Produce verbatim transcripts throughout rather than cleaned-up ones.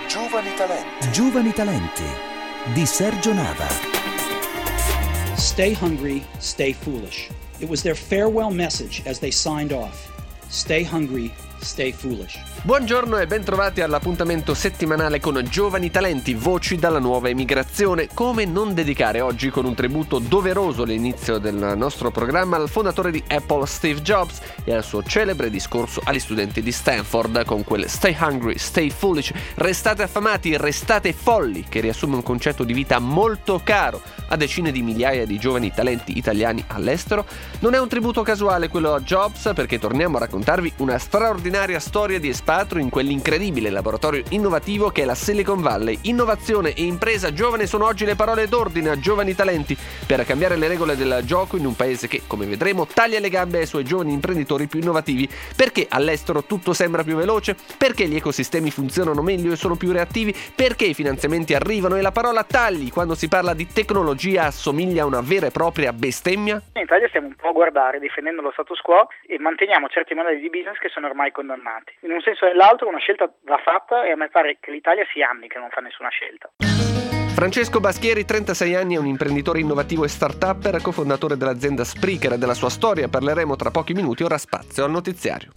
Giovani talenti. Giovani talenti di Sergio Nava. Stay hungry, stay foolish. It was their farewell message as they signed off. Stay hungry, stay foolish. Buongiorno e bentrovati all'appuntamento settimanale con Giovani Talenti, voci dalla nuova emigrazione. Come non dedicare oggi con un tributo doveroso all'inizio del nostro programma al fondatore di Apple Steve Jobs e al suo celebre discorso agli studenti di Stanford con quel Stay hungry, stay foolish, restate affamati, restate folli, che riassume un concetto di vita molto caro a decine di migliaia di giovani talenti italiani all'estero. Non è un tributo casuale quello a Jobs, perché torniamo a raccontarvi una straordinaria storia di espatrio in quell'incredibile laboratorio innovativo che è la Silicon Valley. Innovazione e impresa giovane sono oggi le parole d'ordine a Giovani Talenti per cambiare le regole del gioco in un paese che, come vedremo, taglia le gambe ai suoi giovani imprenditori più innovativi. Perché all'estero tutto sembra più veloce? Perché gli ecosistemi funzionano meglio e sono più reattivi? Perché i finanziamenti arrivano e la parola tagli quando si parla di tecnologia assomiglia a una vera e propria bestemmia? In Italia stiamo un po' a guardare difendendo lo status quo e manteniamo certi modelli di business che sono ormai condannati. In un senso o nell'altro una scelta va fatta e a me pare che l'Italia sia anni che non fa nessuna scelta. Francesco Baschieri, trentasei anni, è un imprenditore innovativo e start-upper, cofondatore dell'azienda Spreaker e della sua storia parleremo tra pochi minuti. Ora spazio al notiziario.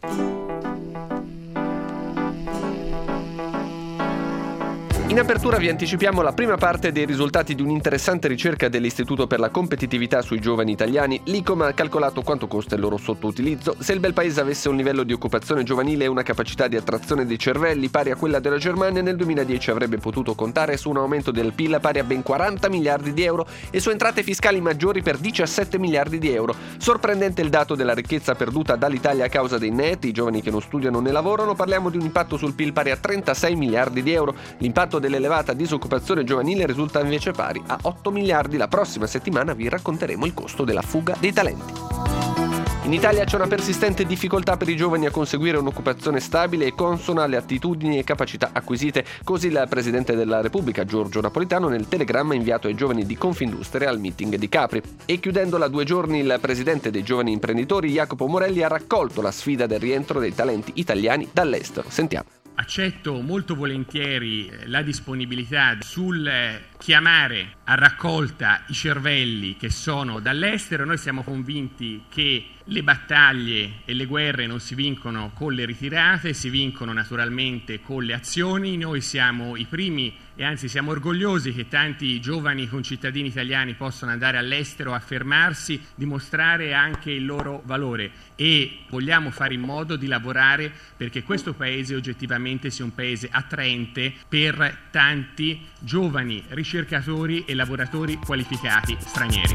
In apertura vi anticipiamo la prima parte dei risultati di un'interessante ricerca dell'Istituto per la Competitività sui giovani italiani. L'I C O M ha calcolato quanto costa il loro sottoutilizzo. Se il bel paese avesse un livello di occupazione giovanile e una capacità di attrazione dei cervelli pari a quella della Germania, nel duemiladieci avrebbe potuto contare su un aumento del P I L pari a ben quaranta miliardi di euro e su entrate fiscali maggiori per diciassette miliardi di euro. Sorprendente il dato della ricchezza perduta dall'Italia a causa dei NEET, i giovani che non studiano né lavorano. Parliamo di un impatto sul P I L pari a trentasei miliardi di euro. L'impatto dell'elevata disoccupazione giovanile risulta invece pari a otto miliardi. La prossima settimana vi racconteremo il costo della fuga dei talenti. In Italia c'è una persistente difficoltà per i giovani a conseguire un'occupazione stabile e consona alle attitudini e capacità acquisite. Così il Presidente della Repubblica, Giorgio Napolitano, nel telegramma inviato ai giovani di Confindustria al meeting di Capri. E chiudendola due giorni, il Presidente dei giovani imprenditori, Jacopo Morelli, ha raccolto la sfida del rientro dei talenti italiani dall'estero. Sentiamo. Accetto molto volentieri la disponibilità sul chiamare a raccolta i cervelli che sono dall'estero. Noi siamo convinti che le battaglie e le guerre non si vincono con le ritirate, si vincono naturalmente con le azioni. Noi siamo i primi e anzi siamo orgogliosi che tanti giovani concittadini italiani possano andare all'estero, affermarsi, dimostrare anche il loro valore, e vogliamo fare in modo di lavorare perché questo paese oggettivamente sia un paese attraente per tanti giovani ricercatori e lavoratori qualificati stranieri.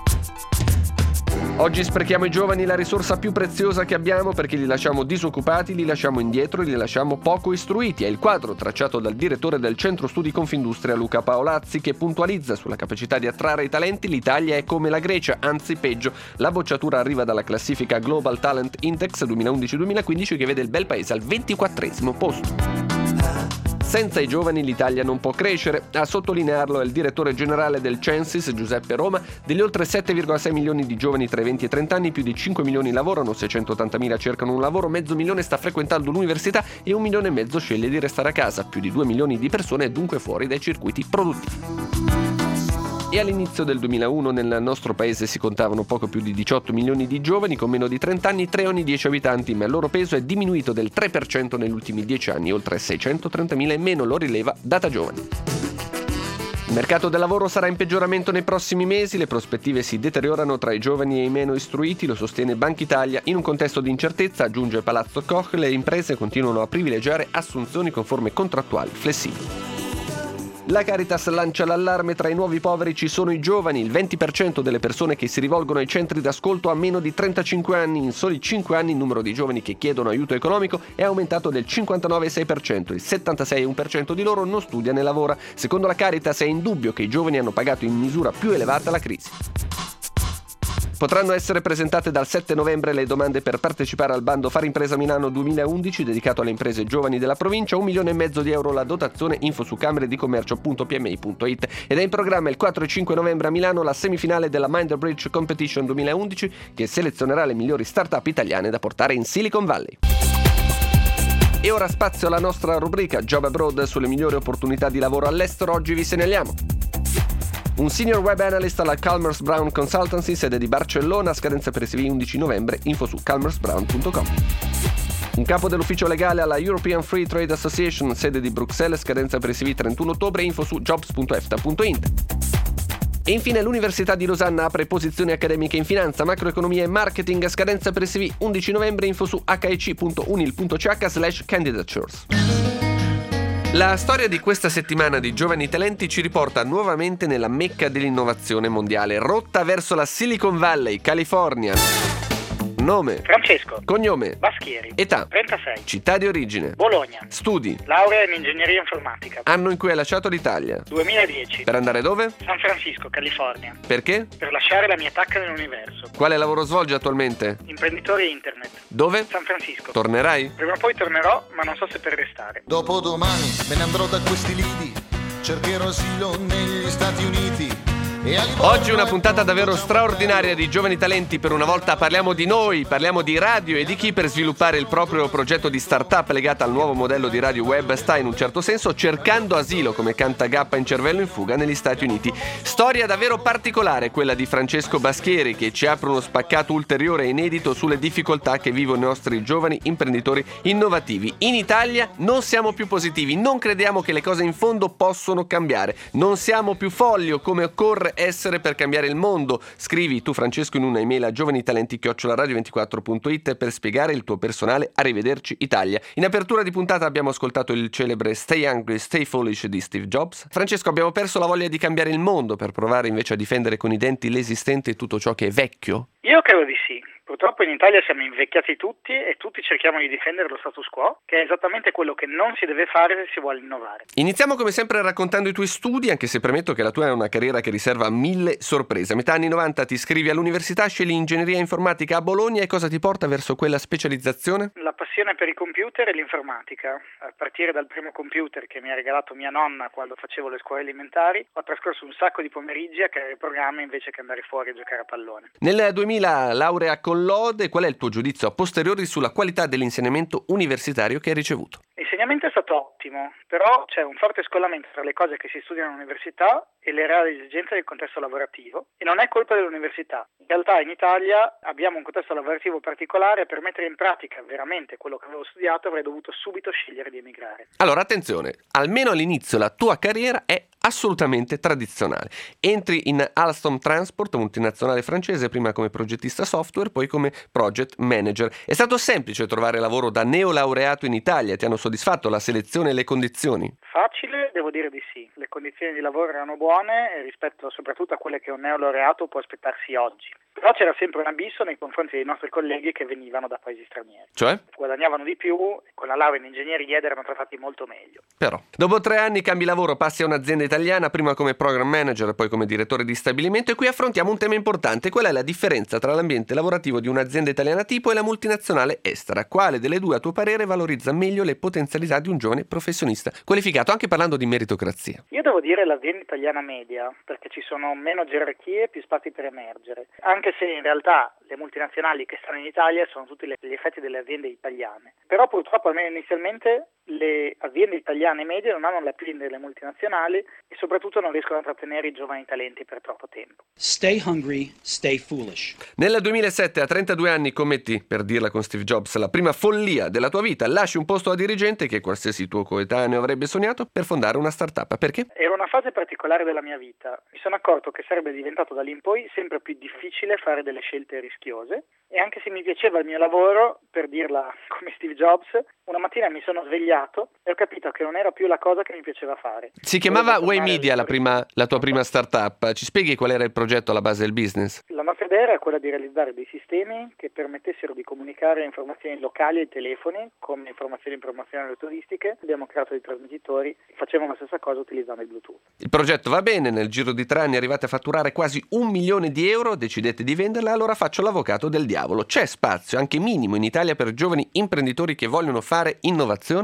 Oggi sprechiamo i giovani, la risorsa più preziosa che abbiamo, perché li lasciamo disoccupati, li lasciamo indietro e li lasciamo poco istruiti. È il quadro tracciato dal direttore del Centro Studi Confindustria, Luca Paolazzi, che puntualizza sulla capacità di attrarre i talenti. L'Italia è come la Grecia, anzi peggio. La bocciatura arriva dalla classifica Global Talent Index duemilaundici duemilaquindici, che vede il bel paese al ventiquattresimo posto. Senza i giovani l'Italia non può crescere. A sottolinearlo è il direttore generale del Censis, Giuseppe Roma. Degli oltre sette virgola sei milioni di giovani tra i venti e i trenta anni, più di cinque milioni lavorano, seicentottantamila cercano un lavoro, mezzo milione sta frequentando l'università e un milione e mezzo sceglie di restare a casa. Più di due milioni di persone è dunque fuori dai circuiti produttivi. E all'inizio del duemilauno nel nostro paese si contavano poco più di diciotto milioni di giovani con meno di trenta anni, tre ogni dieci abitanti, ma il loro peso è diminuito del tre per cento negli ultimi dieci anni, oltre seicentotrentamila in meno, lo rileva Data Giovani. Il mercato del lavoro sarà in peggioramento nei prossimi mesi, le prospettive si deteriorano tra i giovani e i meno istruiti, lo sostiene Banca Italia. In un contesto di incertezza, aggiunge Palazzo Koch, le imprese continuano a privilegiare assunzioni con forme contrattuali flessibili. La Caritas lancia l'allarme: tra i nuovi poveri ci sono i giovani. Il venti per cento delle persone che si rivolgono ai centri d'ascolto ha meno di trentacinque anni. In soli cinque anni il numero di giovani che chiedono aiuto economico è aumentato del cinquantanove virgola sei per cento. Il settantasei virgola uno per cento di loro non studia né lavora. Secondo la Caritas è indubbio che i giovani hanno pagato in misura più elevata la crisi. Potranno essere presentate dal sette novembre le domande per partecipare al bando Fare Impresa Milano duemilaundici dedicato alle imprese giovani della provincia. Un milione e mezzo di euro la dotazione. Info su camere di commercio punto p m i punto it. Ed è in programma il quattro e cinque novembre a Milano la semifinale della Minder Bridge Competition duemilaundici, che selezionerà le migliori start-up italiane da portare in Silicon Valley. E ora spazio alla nostra rubrica Job Abroad sulle migliori opportunità di lavoro all'estero. Oggi vi segnaliamo un senior web analyst alla Chalmers Brown Consultancy, sede di Barcellona, scadenza per il C V undici novembre, info su chalmers brown punto com. Un capo dell'ufficio legale alla European Free Trade Association, sede di Bruxelles, scadenza per il C V trentuno ottobre, info su jobs punto efta punto int. E infine l'Università di Losanna apre posizioni accademiche in finanza, macroeconomia e marketing, scadenza per il C V undici novembre, info su hec punto unil punto ch slash candidatures. La storia di questa settimana di giovani talenti ci riporta nuovamente nella mecca dell'innovazione mondiale, rotta verso la Silicon Valley, California. Nome: Francesco. Cognome: Baschieri. Età: trentasei. Città di origine: Bologna. Studi: Laurea in ingegneria informatica. Anno in cui hai lasciato l'Italia: duemiladieci. Per andare dove? San Francisco, California. Perché? Per lasciare la mia tacca nell'universo. Quale lavoro svolgi attualmente? Imprenditore internet. Dove? San Francisco. Tornerai? Prima o poi tornerò, ma non so se per restare. Dopodomani me ne andrò da questi lidi, cercherò asilo negli Stati Uniti. Oggi una puntata davvero straordinaria di giovani talenti. Per una volta parliamo di noi, parliamo di radio e di chi per sviluppare il proprio progetto di startup legata al nuovo modello di radio web sta in un certo senso cercando asilo, come canta Gappa in Cervello in fuga, negli Stati Uniti. Storia davvero particolare quella di Francesco Baschieri, che ci apre uno spaccato ulteriore e inedito sulle difficoltà che vivono i nostri giovani imprenditori innovativi. In Italia non siamo più positivi, non crediamo che le cose in fondo possono cambiare, non siamo più folli o come occorre essere per cambiare il mondo. Scrivi tu, Francesco, in una email a giovanitalenti chiocciola radio ventiquattro punto it per spiegare il tuo personale Arrivederci Italia. In apertura di puntata abbiamo ascoltato il celebre Stay Hungry, Stay Foolish di Steve Jobs. Francesco, abbiamo perso la voglia di cambiare il mondo per provare invece a difendere con i denti l'esistente e tutto ciò che è vecchio? Io credo di sì. Purtroppo in Italia siamo invecchiati tutti e tutti cerchiamo di difendere lo status quo, che è esattamente quello che non si deve fare se si vuole innovare. Iniziamo come sempre raccontando i tuoi studi, anche se premetto che la tua è una carriera che riserva mille sorprese. A metà anni novanta ti iscrivi all'università, scegli ingegneria informatica a Bologna e cosa ti porta verso quella specializzazione? La passione per i computer e l'informatica. A partire dal primo computer che mi ha regalato mia nonna quando facevo le scuole elementari, ho trascorso un sacco di pomeriggi a creare programmi invece che andare fuori a giocare a pallone. Nel duemila laurea con lode, qual è il tuo giudizio a posteriori sulla qualità dell'insegnamento universitario che hai ricevuto? L'insegnamento è stato ottimo, però c'è un forte scollamento tra le cose che si studiano all'università e le reali esigenze del contesto lavorativo, e non è colpa dell'università. In realtà in Italia abbiamo un contesto lavorativo particolare e per mettere in pratica veramente quello che avevo studiato avrei dovuto subito scegliere di emigrare. Allora attenzione, almeno all'inizio la tua carriera è assolutamente tradizionale. Entri in Alstom Transport, multinazionale francese, prima come progettista software, poi come project manager. È stato semplice trovare lavoro da neolaureato in Italia? Ti hanno soddisfatto la selezione e le condizioni? Facile? Devo dire di sì. Le condizioni di lavoro erano buone rispetto soprattutto a quelle che un neolaureato può aspettarsi oggi. Però c'era sempre un abisso nei confronti dei nostri colleghi che venivano da paesi stranieri. Cioè? Guadagnavano di più, con la laurea in ingegneria ed erano trattati molto meglio. Però, dopo tre anni cambi lavoro, passi a un'azienda italiana, prima come program manager, poi come direttore di stabilimento, e qui affrontiamo un tema importante. Qual è la differenza tra l'ambiente lavorativo di un'azienda italiana tipo e la multinazionale estera? Quale delle due, a tuo parere, valorizza meglio le potenzialità di un giovane professionista qualificato, anche parlando di meritocrazia? Io devo dire l'azienda italiana media, perché ci sono meno gerarchie e più spazi per emergere, anche se in realtà le multinazionali che stanno in Italia sono tutti gli effetti delle aziende italiane. Però purtroppo, almeno inizialmente, le aziende italiane medie non hanno l'appeal delle multinazionali e soprattutto non riescono a trattenere i giovani talenti per troppo tempo. Stay hungry, stay foolish. Nel duemilasette, a trentadue anni, commetti, per dirla con Steve Jobs, la prima follia della tua vita. Lasci un posto da dirigente che qualsiasi tuo coetaneo avrebbe sognato per fondare una startup. Perché? Era una fase particolare della mia vita. Mi sono accorto che sarebbe diventato da lì in poi sempre più difficile fare delle scelte rischiose, e anche se mi piaceva il mio lavoro, per dirla come Steve Jobs, una mattina mi sono svegliato e ho capito che non era più la cosa che mi piaceva fare. Si chiamava Way Media la, prima, la tua prima startup. Ci spieghi qual era il progetto alla base del business? La nostra idea era quella di realizzare dei sistemi che permettessero di comunicare informazioni locali ai telefoni come informazioni promozionali turistiche. Abbiamo creato dei trasmettitori e facevano la stessa cosa utilizzando il Bluetooth. Il progetto va bene, nel giro di tre anni arrivate a fatturare quasi un milione di euro, decidete di venderla, allora faccio l'avvocato del diavolo. C'è spazio, anche minimo, in Italia per giovani imprenditori che vogliono fare innovazione? Spazio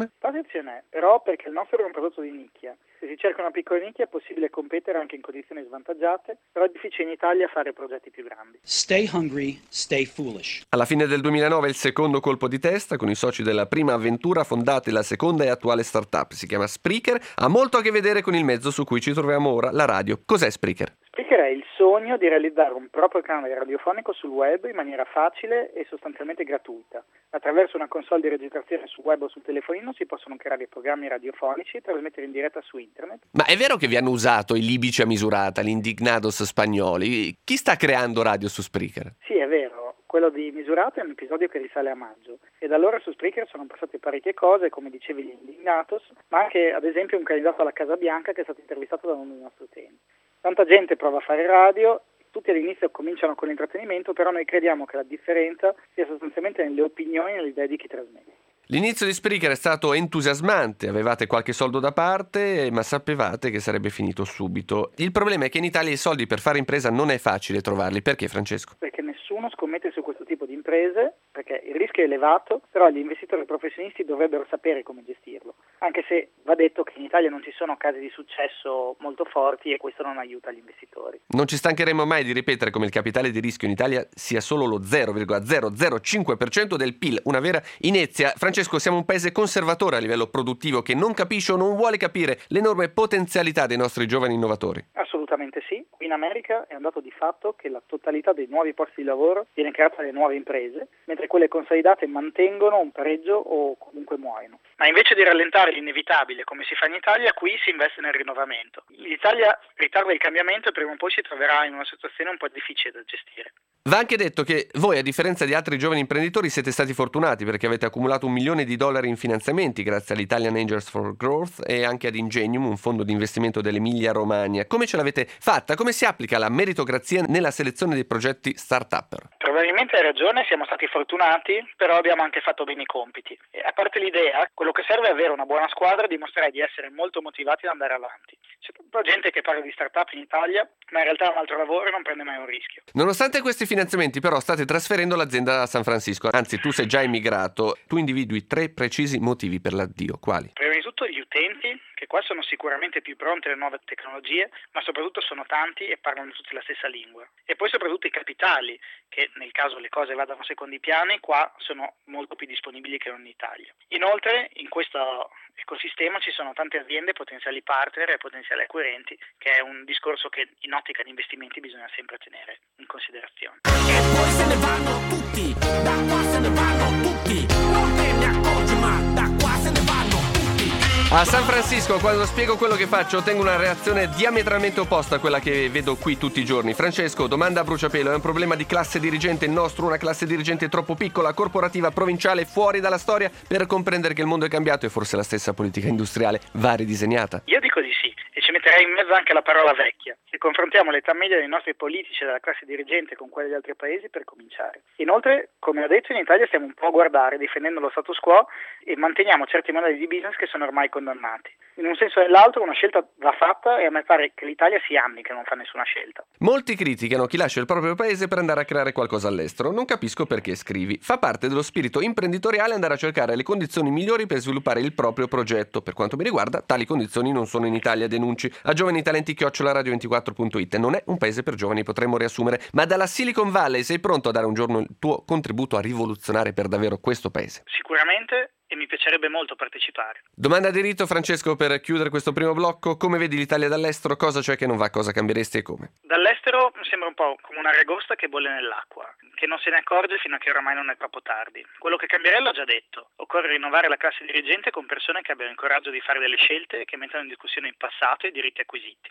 competizione, però perché il nostro è un prodotto di nicchia. Se si cerca una piccola nicchia è possibile competere anche in condizioni svantaggiate, però è difficile in Italia fare progetti più grandi. Stay hungry, stay foolish. Alla fine del duemilanove il secondo colpo di testa con i soci della prima avventura fondate la seconda e attuale startup. Si chiama Spreaker, ha molto a che vedere con il mezzo su cui ci troviamo ora, la radio. Cos'è Spreaker? Spreaker è il sogno di realizzare un proprio canale radiofonico sul web in maniera facile e sostanzialmente gratuita. Attraverso una console di registrazione sul web o sul telefonino si possono creare programmi radiofonici e trasmettere in diretta su internet. Ma è vero che vi hanno usato i libici a misurata, gli indignados spagnoli? Chi sta creando radio su Spreaker? Sì, è vero. Quello di Misurato è un episodio che risale a maggio e da allora su Spreaker sono passate parecchie cose, come dicevi gli Indignatos, ma anche ad esempio un candidato alla Casa Bianca che è stato intervistato da uno dei nostri utenti. Tanta gente prova a fare radio, tutti all'inizio cominciano con l'intrattenimento, però noi crediamo che la differenza sia sostanzialmente nelle opinioni e nelle idee di chi trasmette. L'inizio di Spreaker è stato entusiasmante, avevate qualche soldo da parte, ma sapevate che sarebbe finito subito. Il problema è che in Italia i soldi per fare impresa non è facile trovarli. Perché, Francesco? Perché nessuno scommette su questo tipo di imprese, perché il rischio è elevato, però gli investitori professionisti dovrebbero sapere come gestirlo. Anche se va detto che in Italia non ci sono casi di successo molto forti e questo non aiuta gli investitori. Non ci stancheremo mai di ripetere come il capitale di rischio in Italia sia solo lo zero virgola zero zero cinque per cento del P I L, una vera inezia. Francesco, siamo un paese conservatore a livello produttivo che non capisce o non vuole capire l'enorme potenzialità dei nostri giovani innovatori. Assolutamente sì. Qui in America è un dato di fatto che la totalità dei nuovi posti di lavoro viene creata dalle nuove imprese, mentre quelle consolidate mantengono un pareggio o comunque muoiono. Ma invece di rallentare l'inevitabile, come si fa in Italia, qui si investe nel rinnovamento. L'Italia ritarda il cambiamento e prima o poi si troverà in una situazione un po' difficile da gestire. Va anche detto che voi, a differenza di altri giovani imprenditori, siete stati fortunati perché avete accumulato un milione di dollari in finanziamenti grazie all'Italian Angels for Growth e anche ad Ingenium, un fondo di investimento dell'Emilia Romagna. Come ce l'avete fatta? Come si applica la meritocrazia nella selezione dei progetti start-up? Probabilmente hai ragione, siamo stati fortunati, però abbiamo anche fatto bene i compiti. E a parte l'idea, quello che serve è avere una buona squadra e dimostrare di essere molto motivati ad andare avanti. C'è un po' gente che parla di start-up in Italia, ma in realtà è un altro lavoro e non prende mai un rischio. Nonostante questi finanziamenti, però, state trasferendo l'azienda a San Francisco. Anzi, tu sei già emigrato. Tu individui tre precisi motivi per l'addio. Quali? Prima di tutto gli utenti, che qua sono sicuramente più pronti alle nuove tecnologie, ma soprattutto sono tanti e parlano tutti la stessa lingua. E poi soprattutto i capitali, che nel caso le cose vadano a secondi piani, qua sono molto più disponibili che non in Italia. Inoltre, in questo ecosistema ci sono tante aziende, potenziali partner e potenziali acquirenti, che è un discorso che in ottica di investimenti bisogna sempre tenere in considerazione. E poi se ne vanno tutti, da qua se ne vanno tutti, non te ne accorgi ma da qua se ne vanno tutti. A San Francisco, quando spiego quello che faccio, ottengo una reazione diametralmente opposta a quella che vedo qui tutti i giorni. Francesco, domanda a bruciapelo, è un problema di classe dirigente il nostro, una classe dirigente troppo piccola, corporativa, provinciale, fuori dalla storia, per comprendere che il mondo è cambiato e forse la stessa politica industriale va ridisegnata? Io dico di sì, e ci metterei in mezzo anche la parola vecchia. Se confrontiamo l'età media dei nostri politici e della classe dirigente con quella di altri paesi, per cominciare. Inoltre, come ho detto, in Italia stiamo un po' a guardare, difendendo lo status quo e manteniamo certi modelli di business che sono ormai condannati. In un senso o nell'altro una scelta va fatta e a me pare che l'Italia sia anni che non fa nessuna scelta. Molti criticano chi lascia il proprio paese per andare a creare qualcosa all'estero. Non capisco perché, scrivi. Fa parte dello spirito imprenditoriale andare a cercare le condizioni migliori per sviluppare il proprio progetto. Per quanto mi riguarda, tali condizioni non sono in Italia, denunci a giovanitalenti chiocciola radio ventiquattro punto it. Non è un paese per giovani, potremmo riassumere, ma dalla Silicon Valley sei pronto a dare un giorno il tuo contributo a rivoluzionare per davvero questo paese? Sicuramente, e mi piacerebbe molto partecipare. Domanda di rito, Francesco, per chiudere questo primo blocco: come vedi l'Italia dall'estero? Cosa c'è che non va? Cosa cambieresti e come? Dall'estero mi sembra un po' come una ragosta che bolle nell'acqua, che non se ne accorge fino a che oramai non è troppo tardi. Quello che cambierei l'ho già detto: occorre rinnovare la classe dirigente con persone che abbiano il coraggio di fare delle scelte e che mettano in discussione il passato e i diritti acquisiti.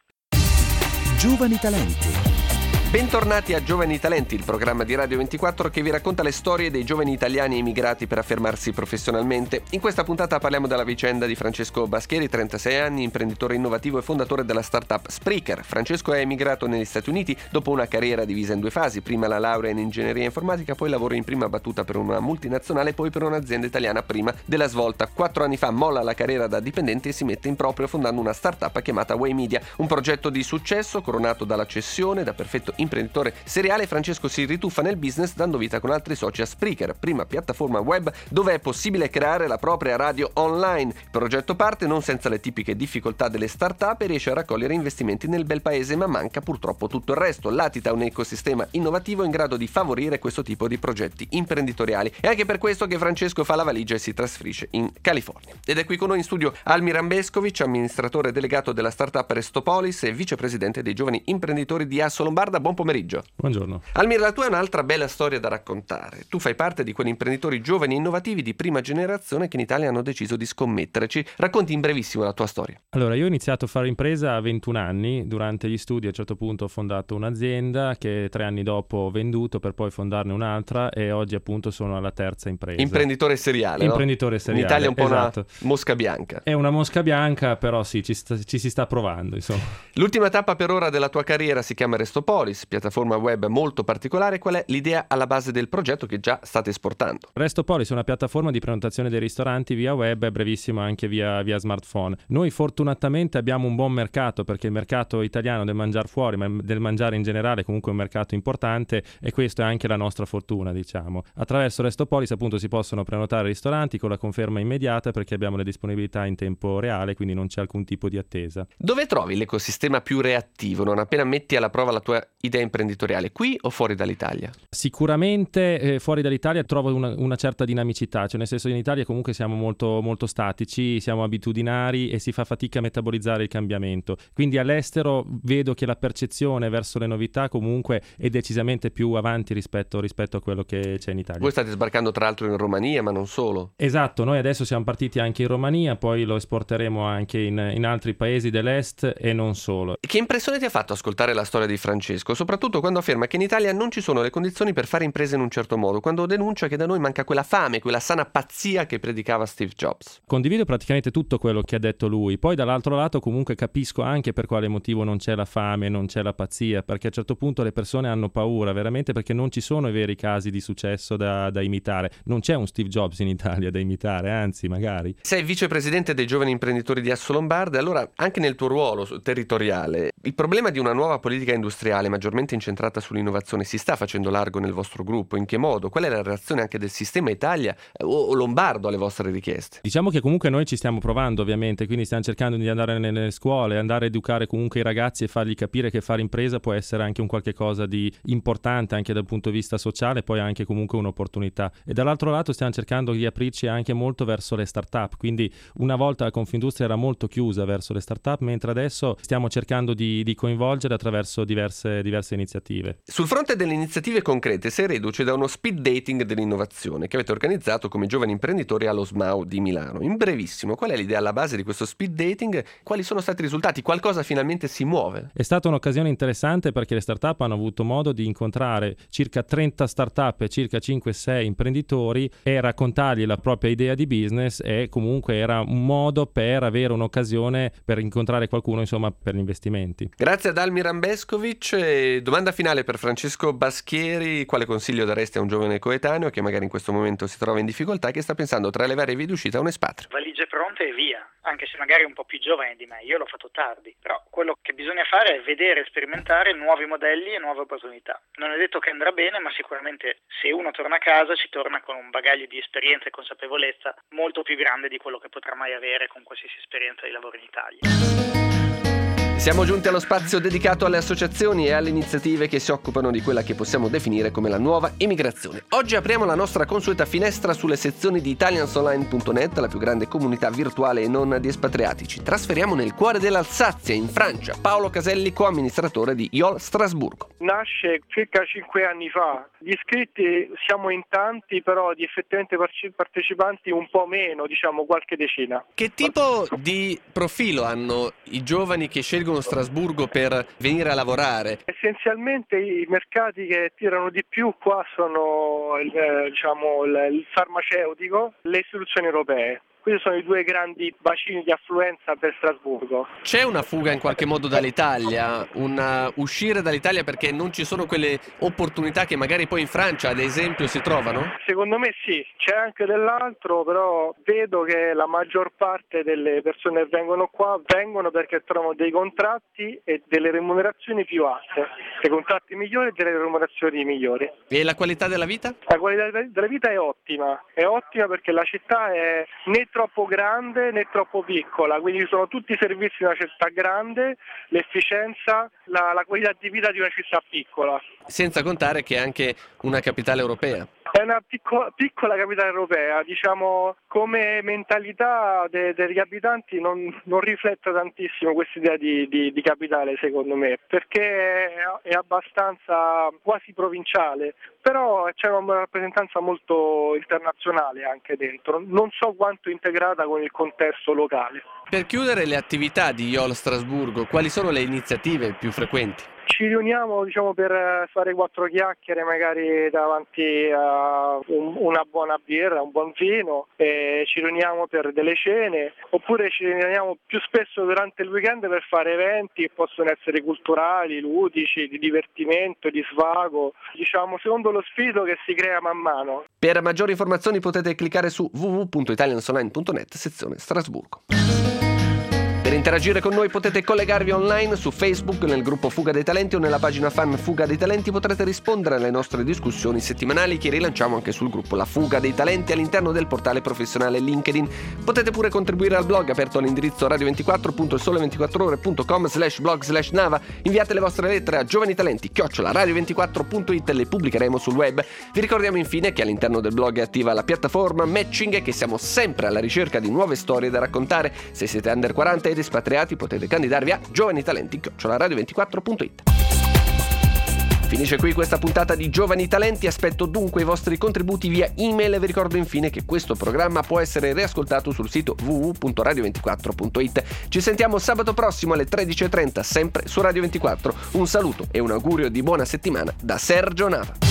Giovani talenti. Bentornati a Giovani Talenti, il programma di Radio ventiquattro che vi racconta le storie dei giovani italiani emigrati per affermarsi professionalmente. In questa puntata parliamo della vicenda di Francesco Baschieri, trentasei anni, imprenditore innovativo e fondatore della startup Spreaker. Francesco è emigrato negli Stati Uniti dopo una carriera divisa in due fasi, prima la laurea in ingegneria informatica, poi lavoro in prima battuta per una multinazionale, poi per un'azienda italiana prima della svolta. Quattro anni fa molla la carriera da dipendente e si mette in proprio fondando una startup chiamata Way Media, un progetto di successo coronato dalla cessione da perfetto imprenditore seriale, Francesco si rituffa nel business dando vita con altri soci a Spreaker, prima piattaforma web dove è possibile creare la propria radio online. Il progetto parte non senza le tipiche difficoltà delle start-up e riesce a raccogliere investimenti nel bel paese, ma manca purtroppo tutto il resto. Latita un ecosistema innovativo in grado di favorire questo tipo di progetti imprenditoriali. È anche per questo che Francesco fa la valigia e si trasferisce in California. Ed è qui con noi in studio Almir Ambeskovic, amministratore delegato della startup Restopolis e vicepresidente dei giovani imprenditori di Assolombarda. Buon pomeriggio. Buongiorno. Almir, la tua è un'altra bella storia da raccontare. Tu fai parte di quegli imprenditori giovani e innovativi di prima generazione che in Italia hanno deciso di scommetterci. Racconti in brevissimo la tua storia. Allora, io ho iniziato a fare impresa a ventuno anni. Durante gli studi a un certo punto ho fondato un'azienda che tre anni dopo ho venduto per poi fondarne un'altra e oggi appunto sono alla terza impresa. Imprenditore seriale, Imprenditore no? seriale. In Italia è un po' esatto. Una mosca bianca. È una mosca bianca, però sì, ci, sta, ci si sta provando, insomma. L'ultima tappa per ora della tua carriera si chiama Restopolis, piattaforma web molto particolare. Qual è l'idea alla base del progetto che già state esportando? Restopolis è una piattaforma di prenotazione dei ristoranti via web e brevissimo anche via, via smartphone. Noi fortunatamente abbiamo un buon mercato, perché il mercato italiano del mangiare fuori, ma del mangiare in generale, è comunque un mercato importante, e questo è anche la nostra fortuna, diciamo. Attraverso Restopolis appunto si possono prenotare ristoranti con la conferma immediata, perché abbiamo le disponibilità in tempo reale, quindi non c'è alcun tipo di attesa. Dove trovi l'ecosistema più reattivo non appena metti alla prova la tua idea imprenditoriale, qui o fuori dall'Italia? Sicuramente eh, fuori dall'Italia trovo una, una certa dinamicità, cioè nel senso, in Italia comunque siamo molto, molto statici, siamo abitudinari e si fa fatica a metabolizzare il cambiamento. Quindi all'estero vedo che la percezione verso le novità comunque è decisamente più avanti rispetto, rispetto a quello che c'è in Italia. Voi state sbarcando tra l'altro in Romania, ma non solo. Esatto, noi adesso siamo partiti anche in Romania, poi lo esporteremo anche in, in altri paesi dell'est e non solo. Che impressione ti ha fatto ascoltare la storia di Francesco, soprattutto quando afferma che in Italia non ci sono le condizioni per fare imprese in un certo modo, quando denuncia che da noi manca quella fame, quella sana pazzia che predicava Steve Jobs? Condivido praticamente tutto quello che ha detto lui, poi dall'altro lato comunque capisco anche per quale motivo non c'è la fame, non c'è la pazzia, perché a un certo punto le persone hanno paura veramente, perché non ci sono i veri casi di successo da, da imitare. Non c'è un Steve Jobs in Italia da imitare, anzi magari. Sei vicepresidente dei giovani imprenditori di Assolombarda, allora anche nel tuo ruolo territoriale il problema di una nuova politica industriale maggiormente incentrata sull'innovazione si sta facendo largo nel vostro gruppo? In che modo? Qual è la reazione anche del sistema Italia o lombardo alle vostre richieste? Diciamo che comunque noi ci stiamo provando, ovviamente, quindi stiamo cercando di andare nelle scuole, andare a educare comunque i ragazzi e fargli capire che fare impresa può essere anche un qualche cosa di importante anche dal punto di vista sociale, poi anche comunque un'opportunità. E dall'altro lato stiamo cercando di aprirci anche molto verso le start-up, quindi una volta la Confindustria era molto chiusa verso le start-up, mentre adesso stiamo cercando di, di coinvolgere attraverso diverse, diverse iniziative. Sul fronte delle iniziative concrete sei reduce da uno speed dating dell'innovazione che avete organizzato come giovani imprenditori allo S M A U di Milano. In brevissimo, qual è l'idea alla base di questo speed dating? Quali sono stati i risultati? Qualcosa finalmente si muove? È stata un'occasione interessante perché le start-up hanno avuto modo di incontrare circa trenta start-up e circa cinque sei imprenditori e raccontargli la propria idea di business, e comunque era un modo per avere un'occasione per incontrare qualcuno, insomma, per gli investimenti. Grazie ad Almir Ambeskovic. E domanda finale per Francesco Baschieri: quale consiglio daresti a un giovane coetaneo che magari in questo momento si trova in difficoltà e che sta pensando tra le varie vie d'uscita a un espatrio? Valigie pronte e via, anche se magari è un po' più giovane di me, io l'ho fatto tardi, però quello che bisogna fare è vedere e sperimentare nuovi modelli e nuove opportunità. Non è detto che andrà bene, ma sicuramente se uno torna a casa ci torna con un bagaglio di esperienza e consapevolezza molto più grande di quello che potrà mai avere con qualsiasi esperienza di lavoro in Italia. Siamo giunti allo spazio dedicato alle associazioni e alle iniziative che si occupano di quella che possiamo definire come la nuova emigrazione. Oggi apriamo la nostra consueta finestra sulle sezioni di italiansonline punto net, la più grande comunità virtuale e non di espatriati. Ci trasferiamo nel cuore dell'Alsazia, in Francia. Paolo Caselli, coamministratore di I O L Strasburgo. Nasce circa cinque anni fa. Gli iscritti siamo in tanti, però di effettivamente partecipanti un po' meno, diciamo qualche decina. Che tipo di profilo hanno i giovani che scelgono Strasburgo per venire a lavorare? Essenzialmente i mercati che tirano di più qua sono il, diciamo, il farmaceutico, le istituzioni europee. Questi sono i due grandi bacini di affluenza per Strasburgo. C'è una fuga in qualche modo dall'Italia, un uh, uscire dall'Italia perché non ci sono quelle opportunità che magari poi in Francia, ad esempio, si trovano? Secondo me sì, c'è anche dell'altro, però vedo che la maggior parte delle persone che vengono qua vengono perché trovano dei contratti e delle remunerazioni più alte, dei contratti migliori e delle remunerazioni migliori. E la qualità della vita? La qualità della vita è ottima, è ottima perché la città è né troppo grande né troppo piccola, quindi ci sono tutti i servizi di una città grande, l'efficienza, la, la qualità di vita di una città piccola. Senza contare che è anche una capitale europea. È una piccola, piccola capitale europea, diciamo, come mentalità de, degli abitanti non, non riflette tantissimo questa idea di, di, di capitale, secondo me, perché è, è abbastanza quasi provinciale, però c'è una rappresentanza molto internazionale anche dentro, non so quanto integrata con il contesto locale. Per chiudere le attività di I O L Strasburgo, quali sono le iniziative più frequenti? Ci riuniamo, diciamo, per fare quattro chiacchiere magari davanti a un, una buona birra, un buon vino, e ci riuniamo per delle cene, oppure ci riuniamo più spesso durante il weekend per fare eventi che possono essere culturali, ludici, di divertimento, di svago, diciamo secondo lo spirito che si crea man mano. Per maggiori informazioni potete cliccare su w w w punto italiansonline punto net sezione Strasburgo. Per interagire con noi potete collegarvi online su Facebook nel gruppo Fuga dei Talenti o nella pagina fan Fuga dei Talenti. Potrete rispondere alle nostre discussioni settimanali che rilanciamo anche sul gruppo La Fuga dei Talenti all'interno del portale professionale LinkedIn. Potete pure contribuire al blog aperto all'indirizzo radio ventiquattro punto il sole ventiquattro ore punto com slash blog slash nava. Inviate le vostre lettere a giovanitalenti chiocciola radio ventiquattro punto it e le pubblicheremo sul web. Vi ricordiamo infine che all'interno del blog è attiva la piattaforma Matching e che siamo sempre alla ricerca di nuove storie da raccontare. Se siete under quaranta ed espatriati potete candidarvi a Giovani Talenti chiocciola radio ventiquattro punto it. Finisce qui questa puntata di Giovani Talenti, aspetto dunque i vostri contributi via email e vi ricordo infine che questo programma può essere riascoltato sul sito w w w punto radio ventiquattro punto it. Ci sentiamo sabato prossimo alle tredici e trenta sempre su Radio ventiquattro. Un saluto e un augurio di buona settimana da Sergio Nava.